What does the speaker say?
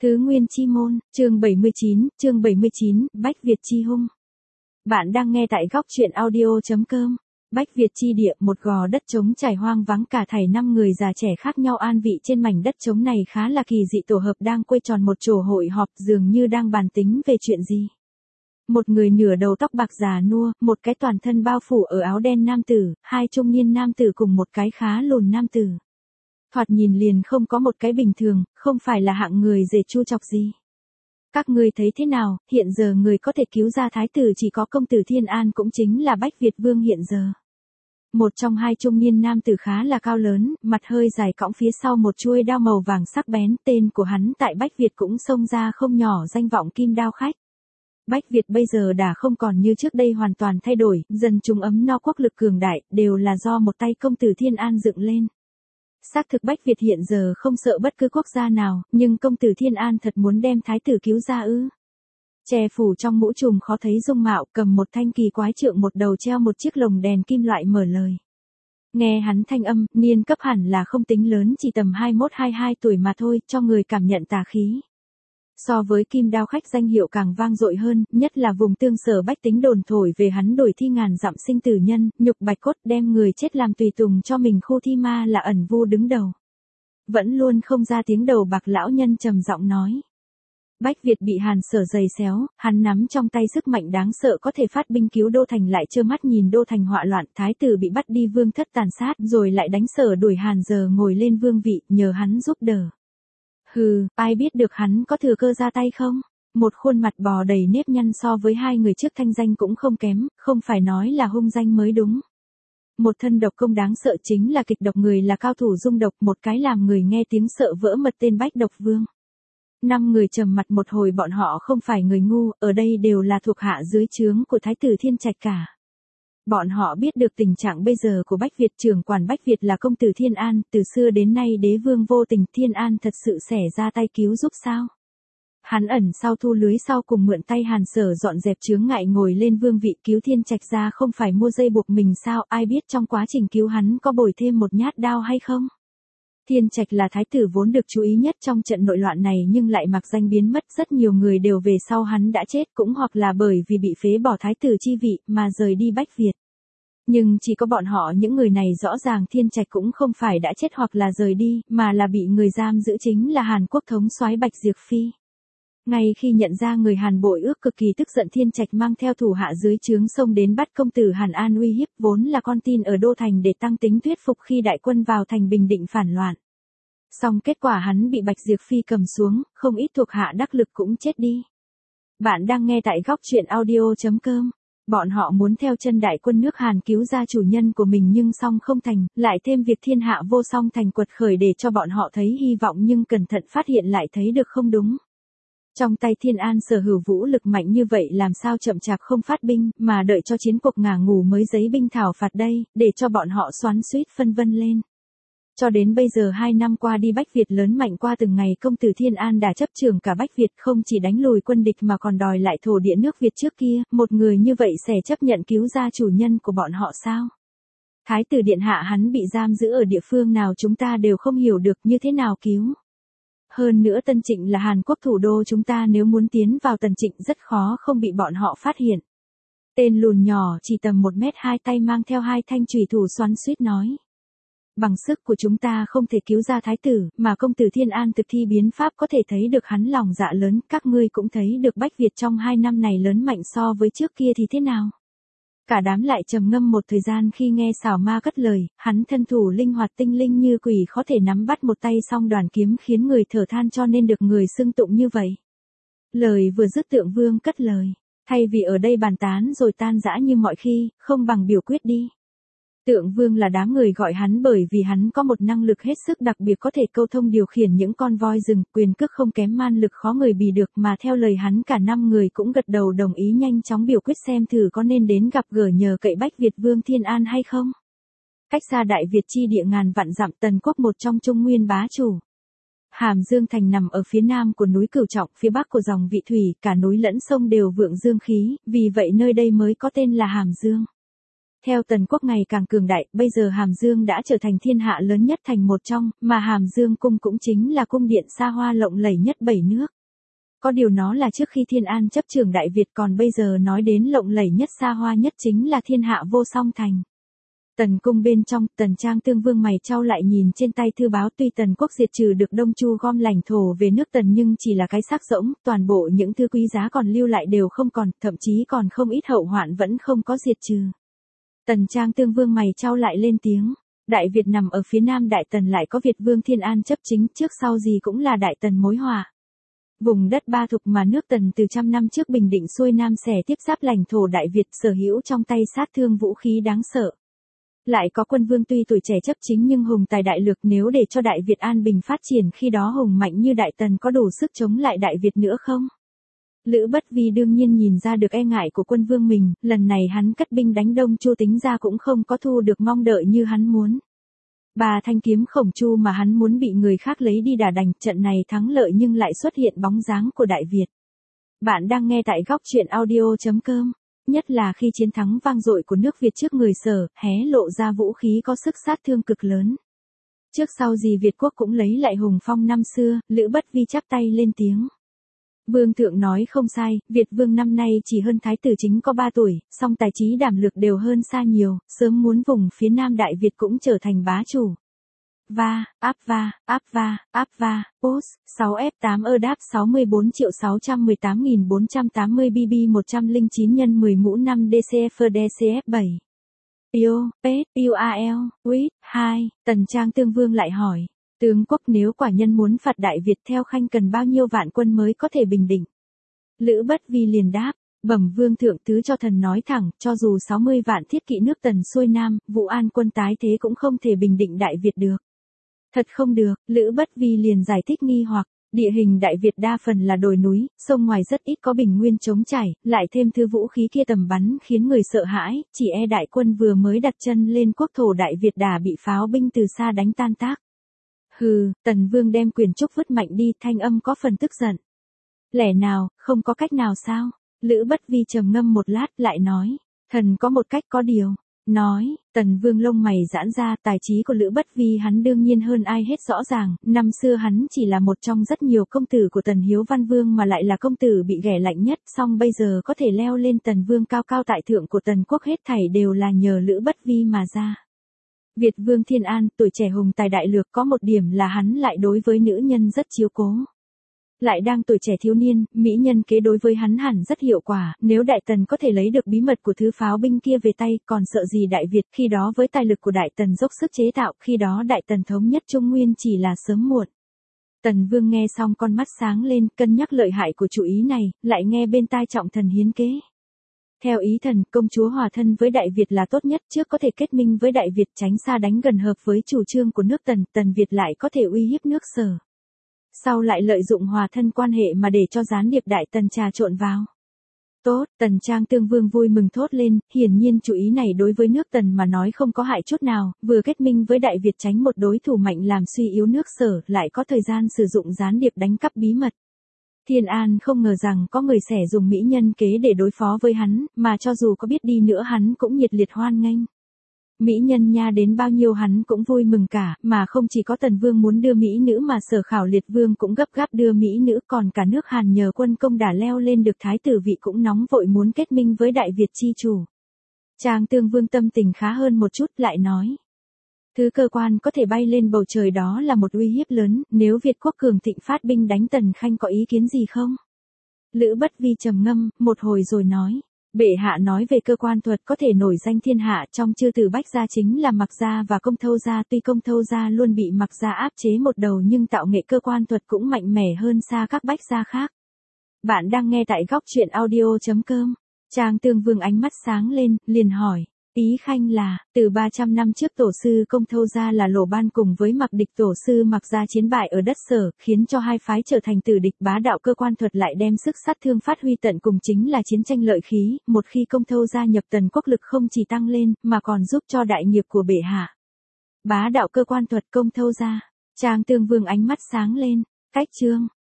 Tứ Nguyên Chi Môn, chương 79, Bách Việt Chi Hung. Bạn đang nghe tại góc truyện audio.com. Bách Việt Chi địa, một gò đất trống trải hoang vắng cả thảy 5 người già trẻ khác nhau an vị trên mảnh đất trống này khá là kỳ dị, tổ hợp đang quây tròn một chỗ hội họp dường như đang bàn tính về chuyện gì. Một người nửa đầu tóc bạc già nua, một cái toàn thân bao phủ ở áo đen nam tử, hai trung niên nam tử cùng một cái khá lùn nam tử. Thoạt nhìn liền không có một cái bình thường, không phải là hạng người dễ chu chọc gì. Các ngươi thấy thế nào, hiện giờ người có thể cứu ra thái tử chỉ có công tử Thiên An, cũng chính là Bách Việt Vương hiện giờ. Một trong hai trung niên nam tử khá là cao lớn, mặt hơi dài cõng phía sau một chuôi đao màu vàng sắc bén, tên của hắn tại Bách Việt cũng xông ra không nhỏ danh vọng kim đao khách. Bách Việt bây giờ đã không còn như trước đây, hoàn toàn thay đổi, dân chúng ấm no quốc lực cường đại, đều là do một tay công tử Thiên An dựng lên. Xác thực Bách Việt hiện giờ không sợ bất cứ quốc gia nào, nhưng công tử Thiên An thật muốn đem thái tử cứu ra ư? Che phủ trong mũ trùm khó thấy dung mạo, cầm một thanh kỳ quái trượng, một đầu treo một chiếc lồng đèn kim loại, mở lời. Nghe hắn thanh âm, niên cấp hẳn là không tính lớn, chỉ tầm 21-22 tuổi mà thôi, cho người cảm nhận tà khí. So với kim đao khách danh hiệu càng vang dội hơn, nhất là vùng tương sở bách tính đồn thổi về hắn đổi thi ngàn dặm sinh tử nhân, nhục bạch cốt, đem người chết làm tùy tùng cho mình khu thi ma, là ẩn vu đứng đầu. Vẫn luôn không ra tiếng đầu bạc lão nhân trầm giọng nói. Bách Việt bị Hàn Sở giày xéo, hắn nắm trong tay sức mạnh đáng sợ có thể phát binh cứu đô thành, lại trơ mắt nhìn đô thành họa loạn, thái tử bị bắt đi vương thất tàn sát, rồi lại đánh Sở đuổi Hàn giờ ngồi lên vương vị, nhờ hắn giúp đỡ. Hừ, ai biết được hắn có thừa cơ ra tay không? Một khuôn mặt bò đầy nếp nhăn, so với hai người trước thanh danh cũng không kém, không phải nói là hung danh mới đúng. Một thân độc công đáng sợ, chính là kịch độc, người là cao thủ dung độc, một cái làm người nghe tiếng sợ vỡ mật, tên Bách Độc Vương. 5 người trầm mặt một hồi, bọn họ không phải người ngu, ở đây đều là thuộc hạ dưới trướng của thái tử Thiên Trạch cả. Bọn họ biết được tình trạng bây giờ của Bách Việt, trưởng quản Bách Việt là công tử Thiên An, từ xưa đến nay đế vương vô tình, Thiên An thật sự xẻ ra tay cứu giúp sao? Hắn ẩn sau thu lưới, sau cùng mượn tay Hàn Sở dọn dẹp chướng ngại ngồi lên vương vị, cứu Thiên Trạch ra không phải mua dây buộc mình sao? Ai biết trong quá trình cứu hắn có bồi thêm một nhát đao hay không? Thiên Trạch là thái tử vốn được chú ý nhất trong trận nội loạn này, nhưng lại mặc danh biến mất, rất nhiều người đều về sau hắn đã chết, cũng hoặc là bởi vì bị phế bỏ thái tử chi vị mà rời đi Bách Việt. Nhưng chỉ có bọn họ, những người này rõ ràng Thiên Trạch cũng không phải đã chết hoặc là rời đi, mà là bị người giam giữ, chính là Hàn Quốc thống soái Bạch Diệp Phi. Ngay khi nhận ra người Hàn bội ước, cực kỳ tức giận, Thiên Trạch mang theo thủ hạ dưới trướng xông đến bắt công tử Hàn An, uy hiếp vốn là con tin ở đô thành để tăng tính thuyết phục khi đại quân vào thành bình định phản loạn. Song kết quả hắn bị Bạch Diệp Phi cầm xuống, không ít thuộc hạ đắc lực cũng chết đi. Bạn đang nghe tại góc truyện audio.com. Bọn họ muốn theo chân đại quân nước Hàn cứu ra chủ nhân của mình, nhưng song không thành, lại thêm việc thiên hạ vô song thành quật khởi để cho bọn họ thấy hy vọng, nhưng cẩn thận phát hiện lại thấy được không đúng. Trong tay Thiên An sở hữu vũ lực mạnh như vậy, làm sao chậm chạp không phát binh, mà đợi cho chiến cuộc ngả ngù mới giấy binh thảo phạt đây, để cho bọn họ xoắn xuýt phân vân lên. Cho đến bây giờ 2 năm qua đi, Bách Việt lớn mạnh qua từng ngày, công tử Thiên An đã chấp trưởng cả Bách Việt, không chỉ đánh lùi quân địch mà còn đòi lại thổ địa nước Việt trước kia, một người như vậy sẽ chấp nhận cứu ra chủ nhân của bọn họ sao? Thái tử điện hạ hắn bị giam giữ ở địa phương nào chúng ta đều không hiểu được, như thế nào cứu? Hơn nữa Tân Trịnh là Hàn Quốc thủ đô chúng ta, nếu muốn tiến vào Tân Trịnh rất khó không bị bọn họ phát hiện. Tên lùn nhỏ chỉ tầm 1m2, tay mang theo 2 thanh chùy thủ, xoắn xuýt nói. Bằng sức của chúng ta không thể cứu ra thái tử, mà công tử Thiên An thực thi biến pháp có thể thấy được hắn lòng dạ lớn, các ngươi cũng thấy được Bách Việt trong 2 năm này lớn mạnh so với trước kia thì thế nào. Cả đám lại trầm ngâm một thời gian, khi nghe Xảo Ma cất lời, hắn thân thủ linh hoạt tinh linh như quỷ, có thể nắm bắt một tay song đoàn kiếm, khiến người thở than, cho nên được người xưng tụng như vậy. Lời vừa dứt, Tượng Vương cất lời, thay vì ở đây bàn tán rồi tan rã như mọi khi, không bằng biểu quyết đi. Tượng Vương là đám người gọi hắn bởi vì hắn có một năng lực hết sức đặc biệt, có thể câu thông điều khiển những con voi rừng, quyền cước không kém, man lực khó người bì được, mà theo lời hắn cả 5 người cũng gật đầu đồng ý, nhanh chóng biểu quyết xem thử có nên đến gặp gỡ nhờ cậy Bách Việt Vương Thiên An hay không. Cách xa Đại Việt chi địa ngàn vạn dặm, Tần Quốc một trong Trung Nguyên bá chủ. Hàm Dương thành nằm ở phía nam của núi Cửu Trọng, phía bắc của dòng Vị Thủy, cả núi lẫn sông đều vượng dương khí, vì vậy nơi đây mới có tên là Hàm Dương. Theo Tần quốc ngày càng cường đại, bây giờ Hàm Dương đã trở thành thiên hạ lớn nhất thành một trong, mà Hàm Dương cung cũng chính là cung điện xa hoa lộng lẫy nhất 7 nước. Có điều nó là trước khi Thiên An chấp trưởng Đại Việt, còn bây giờ nói đến lộng lẫy nhất xa hoa nhất chính là thiên hạ vô song thành. Tần cung bên trong, Tần Trang Tương Vương mày chau lại nhìn trên tay thư báo, tuy Tần quốc diệt trừ được Đông Chu gom lãnh thổ về nước Tần nhưng chỉ là cái xác rỗng, toàn bộ những thứ quý giá còn lưu lại đều không còn, thậm chí còn không ít hậu hoạn vẫn không có diệt trừ. Tần Trang Tương Vương mày chau lại lên tiếng, Đại Việt nằm ở phía nam Đại Tần, lại có Việt Vương Thiên An chấp chính, trước sau gì cũng là Đại Tần mối họa. Vùng đất ba thục mà nước Tần từ trăm năm trước bình định xuôi nam xẻ tiếp giáp lãnh thổ Đại Việt, sở hữu trong tay sát thương vũ khí đáng sợ. Lại có quân vương tuy tuổi trẻ chấp chính nhưng hùng tài đại lược, nếu để cho Đại Việt an bình phát triển khi đó hùng mạnh như Đại Tần có đủ sức chống lại Đại Việt nữa không? Lữ Bất Vi đương nhiên nhìn ra được e ngại của quân vương mình, lần này hắn cất binh đánh Đông Chu tính ra cũng không có thu được mong đợi như hắn muốn. Bà thanh kiếm Khổng Chu mà hắn muốn bị người khác lấy đi đà đành, trận này thắng lợi nhưng lại xuất hiện bóng dáng của Đại Việt. Bạn đang nghe tại góc truyện audio.com. Nhất là khi chiến thắng vang dội của nước Việt trước người Sở, hé lộ ra vũ khí có sức sát thương cực lớn. Trước sau gì Việt quốc cũng lấy lại hùng phong năm xưa, Lữ Bất Vi chắp tay lên tiếng. Vương thượng nói không sai, Việt vương năm nay chỉ hơn Thái tử Chính có 3 tuổi, song tài trí đảm lược đều hơn xa nhiều, sớm muốn vùng phía nam Đại Việt cũng trở thành bá chủ. Áp va, post, 6F8 đáp 64.618.480 BB 109 x 10 mũ 5 DCF DCF7. Io, Pet, UAL, Wit, 2, Tần Trang Tương Vương lại hỏi. Tướng quốc nếu quả nhân muốn phạt Đại Việt theo khanh cần bao nhiêu vạn quân mới có thể bình định? Lữ Bất Vi liền đáp, bẩm vương thượng tứ cho thần nói thẳng, cho dù 60 vạn thiết kỵ nước Tần xuôi nam, Vũ An quân tái thế cũng không thể bình định Đại Việt được. Thật không được, Lữ Bất Vi liền giải thích nghi hoặc, địa hình Đại Việt đa phần là đồi núi, sông ngoài rất ít có bình nguyên trống trải, lại thêm thứ vũ khí kia tầm bắn khiến người sợ hãi, chỉ e đại quân vừa mới đặt chân lên quốc thổ Đại Việt đã bị pháo binh từ xa đánh tan tác. Hừ, Tần Vương đem quyền trúc vứt mạnh đi, thanh âm có phần tức giận. Lẽ nào, không có cách nào sao? Lữ Bất Vi trầm ngâm một lát lại nói, thần có một cách có điều. Nói, Tần Vương lông mày giãn ra, tài trí của Lữ Bất Vi hắn đương nhiên hơn ai hết rõ ràng, năm xưa hắn chỉ là một trong rất nhiều công tử của Tần Hiếu Văn Vương mà lại là công tử bị ghẻ lạnh nhất, song bây giờ có thể leo lên Tần Vương cao cao tại thượng của Tần quốc hết thảy đều là nhờ Lữ Bất Vi mà ra. Việt Vương Thiên An, tuổi trẻ hùng tài đại lược, có một điểm là hắn lại đối với nữ nhân rất chiếu cố. Lại đang tuổi trẻ thiếu niên, mỹ nhân kế đối với hắn hẳn rất hiệu quả, nếu Đại Tần có thể lấy được bí mật của thứ pháo binh kia về tay, còn sợ gì Đại Việt, khi đó với tài lực của Đại Tần dốc sức chế tạo, khi đó Đại Tần thống nhất Trung Nguyên chỉ là sớm muộn. Tần Vương nghe xong con mắt sáng lên, cân nhắc lợi hại của chủ ý này, lại nghe bên tai trọng thần hiến kế. Theo ý thần, công chúa hòa thân với Đại Việt là tốt nhất, trước có thể kết minh với Đại Việt, tránh xa đánh gần hợp với chủ trương của nước Tần, Tần Việt lại có thể uy hiếp nước Sở. Sau lại lợi dụng hòa thân quan hệ mà để cho gián điệp Đại Tần trà trộn vào. Tốt, Tần Trang Tương Vương vui mừng thốt lên, hiển nhiên chủ ý này đối với nước Tần mà nói không có hại chút nào, vừa kết minh với Đại Việt tránh một đối thủ mạnh làm suy yếu nước Sở, lại có thời gian sử dụng gián điệp đánh cắp bí mật. Thiên An không ngờ rằng có người sẽ dùng mỹ nhân kế để đối phó với hắn, mà cho dù có biết đi nữa hắn cũng nhiệt liệt hoan nghênh. Mỹ nhân nha đến bao nhiêu hắn cũng vui mừng cả, mà không chỉ có Tần Vương muốn đưa mỹ nữ mà Sở Khảo Liệt Vương cũng gấp gáp đưa mỹ nữ, còn cả nước Hàn nhờ quân công đã leo lên được thái tử vị cũng nóng vội muốn kết minh với Đại Việt chi chủ. Trang Tương Vương tâm tình khá hơn một chút, lại nói. Thứ cơ quan có thể bay lên bầu trời đó là một uy hiếp lớn, nếu Việt quốc cường thịnh phát binh đánh Tần Khanh có ý kiến gì không? Lữ Bất Vi trầm ngâm, một hồi rồi nói. Bệ hạ nói về cơ quan thuật có thể nổi danh thiên hạ, trong chư tử Bách gia chính là Mạc gia và Công Thâu gia, tuy Công Thâu gia luôn bị Mạc gia áp chế một đầu nhưng tạo nghệ cơ quan thuật cũng mạnh mẽ hơn xa các Bách gia khác. Bạn đang nghe tại góc truyện audio.com. Trang Tương Vương ánh mắt sáng lên, liền hỏi. Ý khanh là, từ 300 năm trước tổ sư Công Thâu gia là Lỗ Ban cùng với Mạc địch tổ sư Mạc gia chiến bại ở đất Sở, khiến cho hai phái trở thành tử địch, bá đạo cơ quan thuật lại đem sức sát thương phát huy tận cùng chính là chiến tranh lợi khí, một khi Công Thâu gia nhập Tần quốc lực không chỉ tăng lên, mà còn giúp cho đại nghiệp của bệ hạ. Bá đạo cơ quan thuật Công Thâu gia, Trang Tương Vương ánh mắt sáng lên, cách chương.